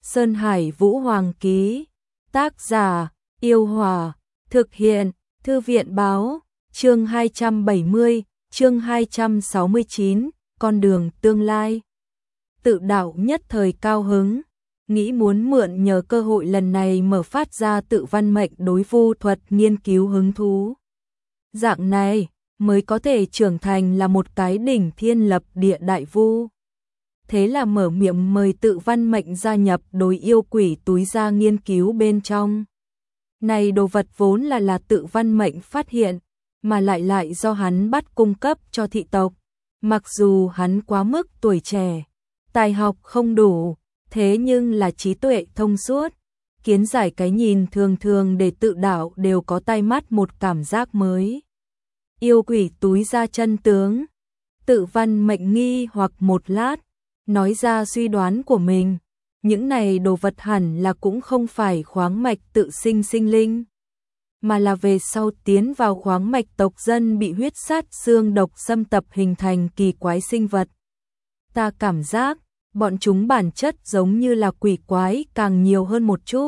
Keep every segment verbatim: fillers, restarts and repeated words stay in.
Sơn Hải Vũ Hoàng ký. Tác giả: Yêu Hòa. Thực hiện: Thư viện báo. Chương hai trăm bảy mươi, chương hai trăm sáu mươi chín, con đường tương lai. Tự đạo nhất thời cao hứng, nghĩ muốn mượn nhờ cơ hội lần này mở phát ra tự văn mệnh đối vu thuật nghiên cứu hứng thú. Dạng này mới có thể trưởng thành là một cái đỉnh thiên lập địa đại vu. Thế là mở miệng mời tự văn mệnh gia nhập đối yêu quỷ túi ra nghiên cứu bên trong. Này đồ vật vốn là là tự văn mệnh phát hiện, mà lại lại do hắn bắt cung cấp cho thị tộc. Mặc dù hắn quá mức tuổi trẻ, tài học không đủ, thế nhưng là trí tuệ thông suốt, kiến giải cái nhìn thường thường để tự đạo đều có tai mắt một cảm giác mới. Yêu quỷ túi ra chân tướng, tự văn mệnh nghi hoặc một lát, nói ra suy đoán của mình. Những này đồ vật hẳn là cũng không phải khoáng mạch tự sinh sinh linh, mà là về sau tiến vào khoáng mạch tộc dân bị huyết sát xương độc xâm tập hình thành kỳ quái sinh vật. Ta cảm giác, bọn chúng bản chất giống như là quỷ quái càng nhiều hơn một chút.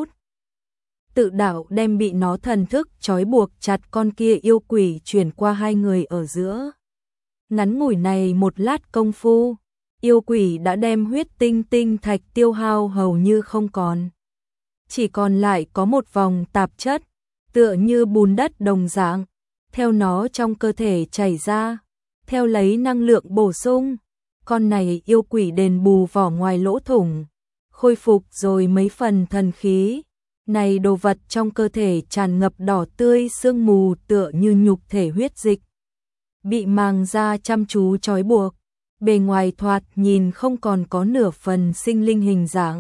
Tự đạo đem bị nó thần thức trói buộc chặt con kia yêu quỷ chuyển qua hai người ở giữa. Ngắn ngủi này một lát công phu, yêu quỷ đã đem huyết tinh tinh thạch tiêu hao hầu như không còn. Chỉ còn lại có một vòng tạp chất, tựa như bùn đất đồng dạng, theo nó trong cơ thể chảy ra, theo lấy năng lượng bổ sung. Con này yêu quỷ đền bù vỏ ngoài lỗ thủng, khôi phục rồi mấy phần thần khí. Này đồ vật trong cơ thể tràn ngập đỏ tươi sương mù tựa như nhục thể huyết dịch. Bị màng da chăm chú trói buộc, bề ngoài thoạt nhìn không còn có nửa phần sinh linh hình dạng.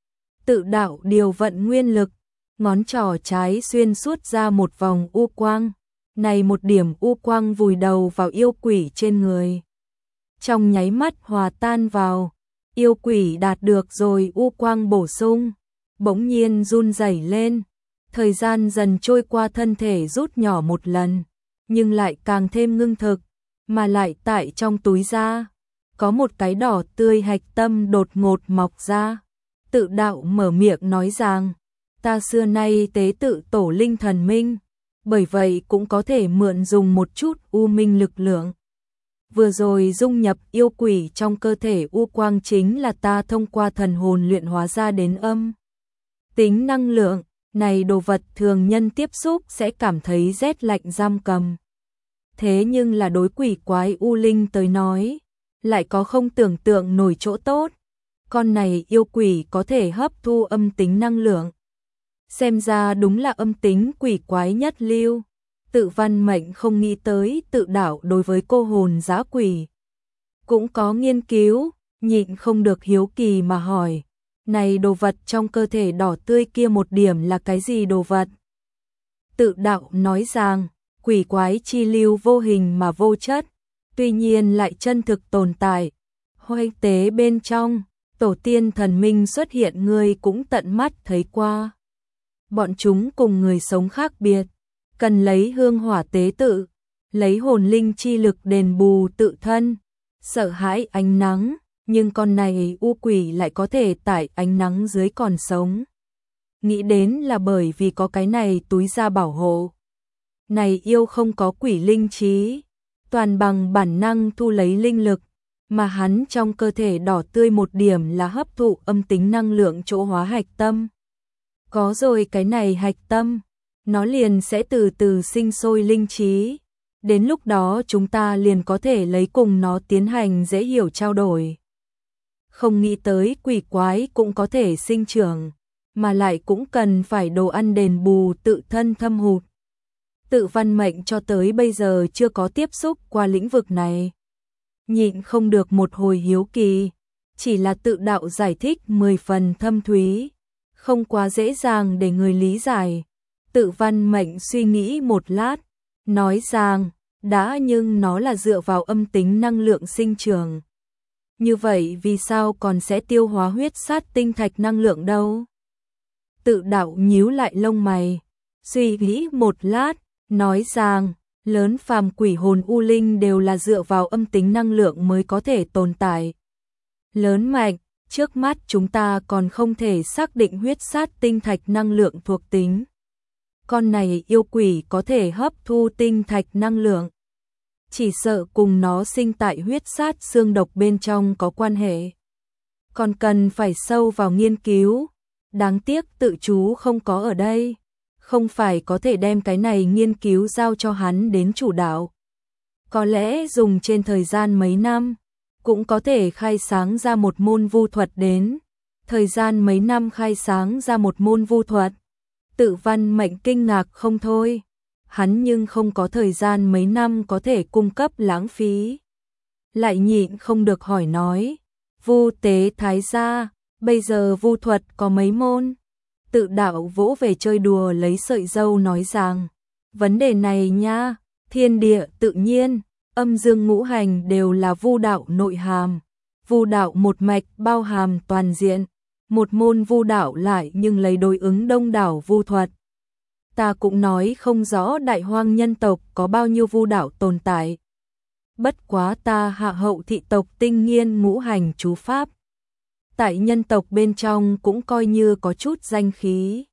Tự đạo điều vận nguyên lực, ngón trỏ trái xuyên suốt ra một vòng u quang. Này một điểm u quang vùi đầu vào yêu quỷ trên người. Trong nháy mắt hòa tan vào, yêu quỷ đạt được rồi u quang bổ sung, bỗng nhiên run rẩy lên. Thời gian dần trôi qua, thân thể rút nhỏ một lần, nhưng lại càng thêm ngưng thực, mà lại tại trong túi da có một cái đỏ tươi hạch tâm đột ngột mọc ra. Tự đạo mở miệng nói rằng, ta xưa nay tế tự tổ linh thần minh, bởi vậy cũng có thể mượn dùng một chút u minh lực lượng. Vừa rồi dung nhập yêu quỷ trong cơ thể u quang chính là ta thông qua thần hồn luyện hóa ra đến âm tính năng lượng. Này đồ vật thường nhân tiếp xúc sẽ cảm thấy rét lạnh giam cầm. Thế nhưng là đối quỷ quái u linh tới nói, lại có không tưởng tượng nổi chỗ tốt. Con này yêu quỷ có thể hấp thu âm tính năng lượng. Xem ra đúng là âm tính quỷ quái nhất lưu. Tự văn mệnh không nghĩ tới tự đạo đối với cô hồn dã quỷ cũng có nghiên cứu, nhịn không được hiếu kỳ mà hỏi. Này đồ vật trong cơ thể đỏ tươi kia một điểm là cái gì đồ vật? Tự đạo nói rằng, quỷ quái chi lưu vô hình mà vô chất, tuy nhiên lại chân thực tồn tại. Hoành tế bên trong, tổ tiên thần minh xuất hiện ngươi cũng tận mắt thấy qua. Bọn chúng cùng người sống khác biệt, cần lấy hương hỏa tế tự, lấy hồn linh chi lực đền bù tự thân, sợ hãi ánh nắng, nhưng con này u quỷ lại có thể tại ánh nắng dưới còn sống. Nghĩ đến là bởi vì có cái này túi da bảo hộ. Này yêu không có quỷ linh trí, toàn bằng bản năng thu lấy linh lực, mà hắn trong cơ thể đỏ tươi một điểm là hấp thụ âm tính năng lượng chỗ hóa hạch tâm. Có rồi cái này hạch tâm, nó liền sẽ từ từ sinh sôi linh trí. Đến lúc đó chúng ta liền có thể lấy cùng nó tiến hành dễ hiểu trao đổi. Không nghĩ tới quỷ quái cũng có thể sinh trưởng, mà lại cũng cần phải đồ ăn đền bù tự thân thâm hụt. Tự văn mệnh cho tới bây giờ chưa có tiếp xúc qua lĩnh vực này. Nhịn không được một hồi hiếu kỳ, chỉ là tự đạo giải thích mười phần thâm thúy, không quá dễ dàng để người lý giải. Tự văn mệnh suy nghĩ một lát, nói rằng, đã nhưng nó là dựa vào âm tính năng lượng sinh trưởng. Như vậy vì sao còn sẽ tiêu hóa huyết sát tinh thạch năng lượng đâu? Tự đạo nhíu lại lông mày, suy nghĩ một lát, nói rằng, lớn phàm quỷ hồn u linh đều là dựa vào âm tính năng lượng mới có thể tồn tại. Lớn mạnh, Trước mắt chúng ta còn không thể xác định huyết sát tinh thạch năng lượng thuộc tính. Con này yêu quỷ có thể hấp thu tinh thạch năng lượng. Chỉ sợ cùng nó sinh tại huyết sát xương độc bên trong có quan hệ. Còn cần phải sâu vào nghiên cứu. Đáng tiếc tự chú không có ở đây. Không phải có thể đem cái này nghiên cứu giao cho hắn đến chủ đạo. Có lẽ dùng trên thời gian mấy năm, cũng có thể khai sáng ra một môn vu thuật đến. Thời gian mấy năm khai sáng ra một môn vu thuật. Tự Văn Mệnh kinh ngạc không thôi. Hắn nhưng không có thời gian mấy năm có thể cung cấp lãng phí. Lại nhịn không được hỏi nói. Vu tế thái gia, bây giờ vu thuật có mấy môn? Tự đạo vỗ về chơi đùa lấy sợi dâu nói rằng. Vấn đề này nha, thiên địa tự nhiên, âm dương ngũ hành đều là vu đạo nội hàm. Vu đạo một mạch bao hàm toàn diện. Một môn vu đạo lại nhưng lấy đối ứng đông đảo vu thuật. Ta cũng nói không rõ đại hoang nhân tộc có bao nhiêu vu đạo tồn tại. Bất quá ta hạ hậu thị tộc tinh nghiên ngũ hành chú pháp. Tại nhân tộc bên trong cũng coi như có chút danh khí.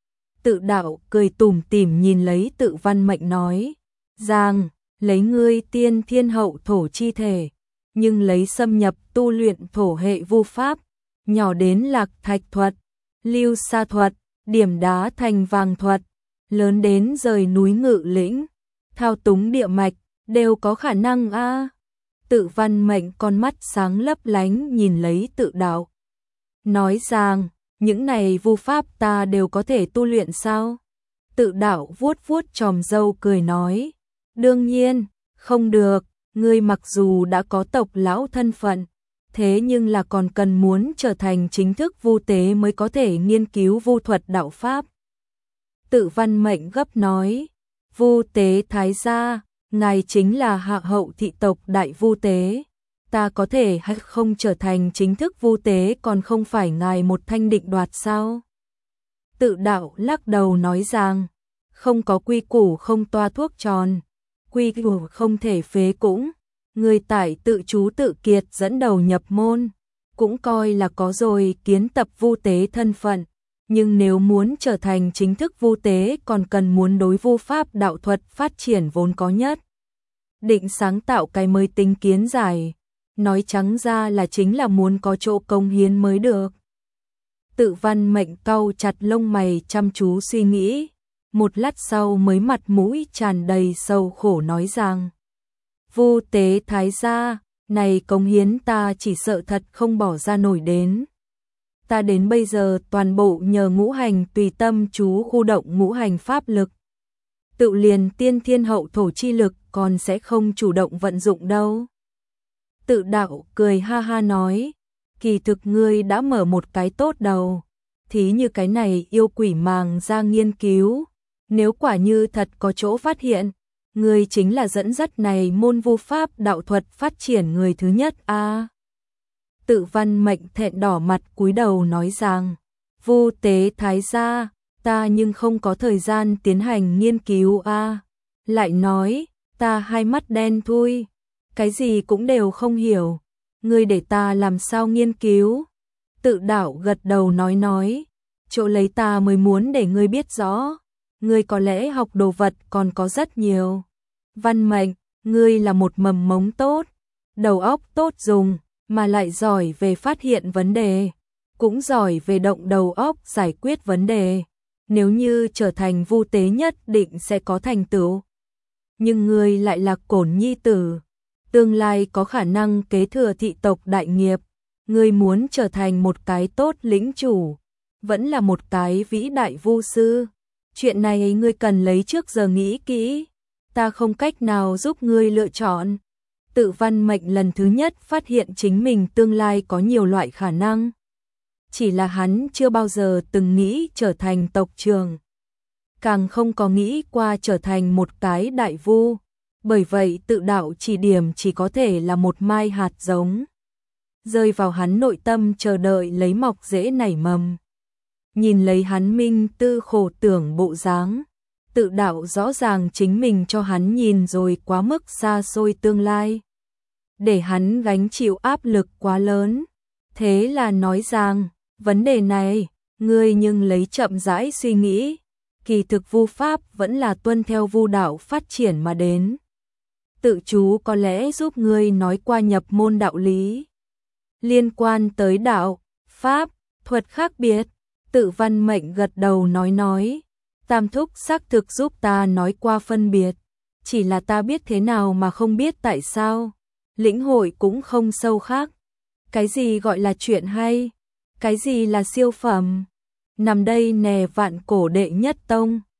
Tự đạo cười tủm tỉm nhìn lấy Tự Văn Mệnh nói. Giang, lấy ngươi tiên thiên hậu thổ chi thể. Nhưng lấy xâm nhập tu luyện thổ hệ vu pháp. Nhỏ đến lạc thạch thuật, lưu sa thuật, điểm đá thành vàng thuật. Lớn đến rời núi ngự lĩnh, thao túng địa mạch, đều có khả năng a. À. Tự Văn Mệnh con mắt sáng lấp lánh nhìn lấy Tự đạo. Nói rằng, những này vu pháp ta đều có thể tu luyện sao? Tự đạo vuốt vuốt chòm râu cười nói. Đương nhiên, không được, ngươi mặc dù đã có tộc lão thân phận, thế nhưng là còn cần muốn trở thành chính thức vu tế mới có thể nghiên cứu vu thuật đạo pháp. Tự Văn Mệnh gấp nói, vu tế thái gia, ngài chính là hạ hậu thị tộc đại vu tế. Ta có thể hay không trở thành chính thức vu tế còn không phải ngài một thanh định đoạt sao? Tự đạo lắc đầu nói rằng, không có quy củ không toa thuốc tròn, quy củ không thể phế cũng. Người tại tự chú tự kiệt dẫn đầu nhập môn, cũng coi là có rồi kiến tập vu tế thân phận. Nhưng nếu muốn trở thành chính thức vu tế còn cần muốn đối vu pháp đạo thuật phát triển vốn có nhất. Định sáng tạo cái mới tính kiến giải, nói trắng ra là chính là muốn có chỗ công hiến mới được. Tự Văn Mệnh cau chặt lông mày chăm chú suy nghĩ, một lát sau mới mặt mũi tràn đầy sầu khổ nói rằng. Vu tế thái gia, này công hiến ta chỉ sợ thật không bỏ ra nổi đến. Ta đến bây giờ toàn bộ nhờ ngũ hành tùy tâm chú khu động ngũ hành pháp lực. Tự liền tiên thiên hậu thổ chi lực còn sẽ không chủ động vận dụng đâu. Tự đạo cười ha ha nói, kỳ thực ngươi đã mở một cái tốt đầu. Thí như cái này yêu quỷ màng ra nghiên cứu, nếu quả như thật có chỗ phát hiện, ngươi chính là dẫn dắt này môn vu pháp đạo thuật phát triển người thứ nhất a. À. Tự Văn Mệnh thẹn đỏ mặt cúi đầu nói rằng, vu tế thái gia, ta nhưng không có thời gian tiến hành nghiên cứu a. À. Lại nói, ta hai mắt đen thui, cái gì cũng đều không hiểu, ngươi để ta làm sao nghiên cứu? Tự đạo gật đầu nói nói, chỗ lấy ta mới muốn để ngươi biết rõ, ngươi có lẽ học đồ vật còn có rất nhiều. Văn Mệnh, ngươi là một mầm mống tốt, đầu óc tốt dùng, mà lại giỏi về phát hiện vấn đề, cũng giỏi về động đầu óc giải quyết vấn đề. Nếu như trở thành vu tế nhất định sẽ có thành tựu. Nhưng ngươi lại là cổn nhi tử, tương lai có khả năng kế thừa thị tộc đại nghiệp. Ngươi muốn trở thành một cái tốt lĩnh chủ, vẫn là một cái vĩ đại vu sư. Chuyện này ngươi cần lấy trước giờ nghĩ kỹ, ta không cách nào giúp ngươi lựa chọn. Tự Văn Mệnh lần thứ nhất phát hiện chính mình tương lai có nhiều loại khả năng. Chỉ là hắn chưa bao giờ từng nghĩ trở thành tộc trưởng, càng không có nghĩ qua trở thành một cái đại vu. Bởi vậy tự đạo chỉ điểm chỉ có thể là một mai hạt giống, rơi vào hắn nội tâm chờ đợi lấy mọc rễ nảy mầm. Nhìn lấy hắn minh tư khổ tưởng bộ dáng, tự đạo rõ ràng chính mình cho hắn nhìn rồi quá mức xa xôi tương lai, để hắn gánh chịu áp lực quá lớn. Thế là nói rằng, vấn đề này, ngươi nhưng lấy chậm rãi suy nghĩ, kỳ thực vu pháp vẫn là tuân theo vu đạo phát triển mà đến. Tự chú có lẽ giúp ngươi nói qua nhập môn đạo lý. Liên quan tới đạo, pháp, thuật khác biệt, Tự Văn Mệnh gật đầu nói nói, Tam thúc xác thực giúp ta nói qua phân biệt, chỉ là ta biết thế nào mà không biết tại sao, lĩnh hội cũng không sâu khác. Cái gì gọi là chuyện hay, cái gì là siêu phẩm, nằm đây nè vạn cổ đệ nhất tông.